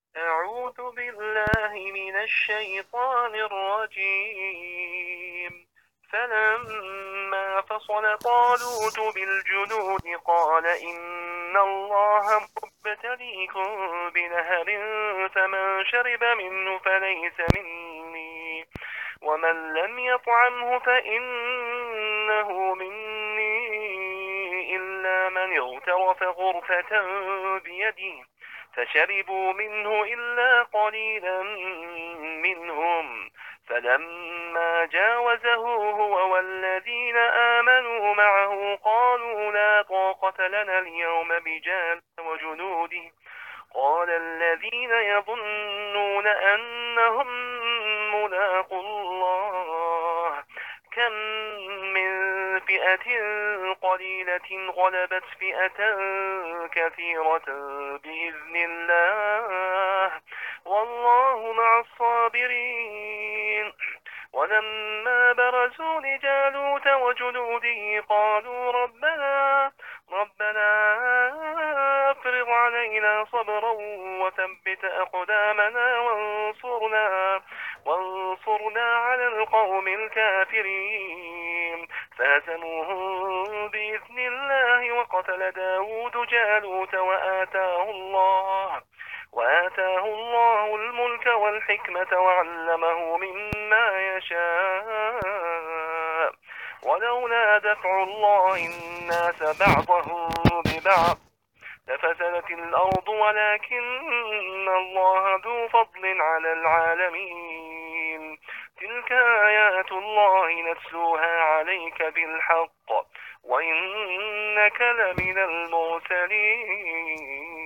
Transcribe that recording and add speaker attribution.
Speaker 1: أعوذ بالله من الشيطان الرجيم. فلما فصل طالوت بالجنود قال إن الله مبتليكم بنهر فمن شرب منه فليس مني ومن لم يطعمه فإنه مني إلا من اغترف غرفة بيده فشربوا منه إلا قليلا منهم. فلما جاوزه هو والذين آمنوا معه قالوا لا طاقة لنا اليوم بجالوت وجنوده. قال الذين يظنون أنهم ملاقوا الله كم من فئة قليلة غلبت فئة كثيرة بإذن الله والله مع الصابرين. ولما برزوا لجالوت وجنوده قالوا ربنا أفرغ علينا صبرا وثبت أقدامنا وانصرنا على القوم الكافرين. فهزموهم بإذن الله وقتل داود جالوت وآتاه الله الملك والحكمة وعلمه مما يشاء. ولولا دفع الله الناس بعضهم ببعض لفسدت الأرض ولكن الله ذو فضل على العالمين. تلك آيات الله نتلوها عليك بالحق وإنك لمن المرسلين.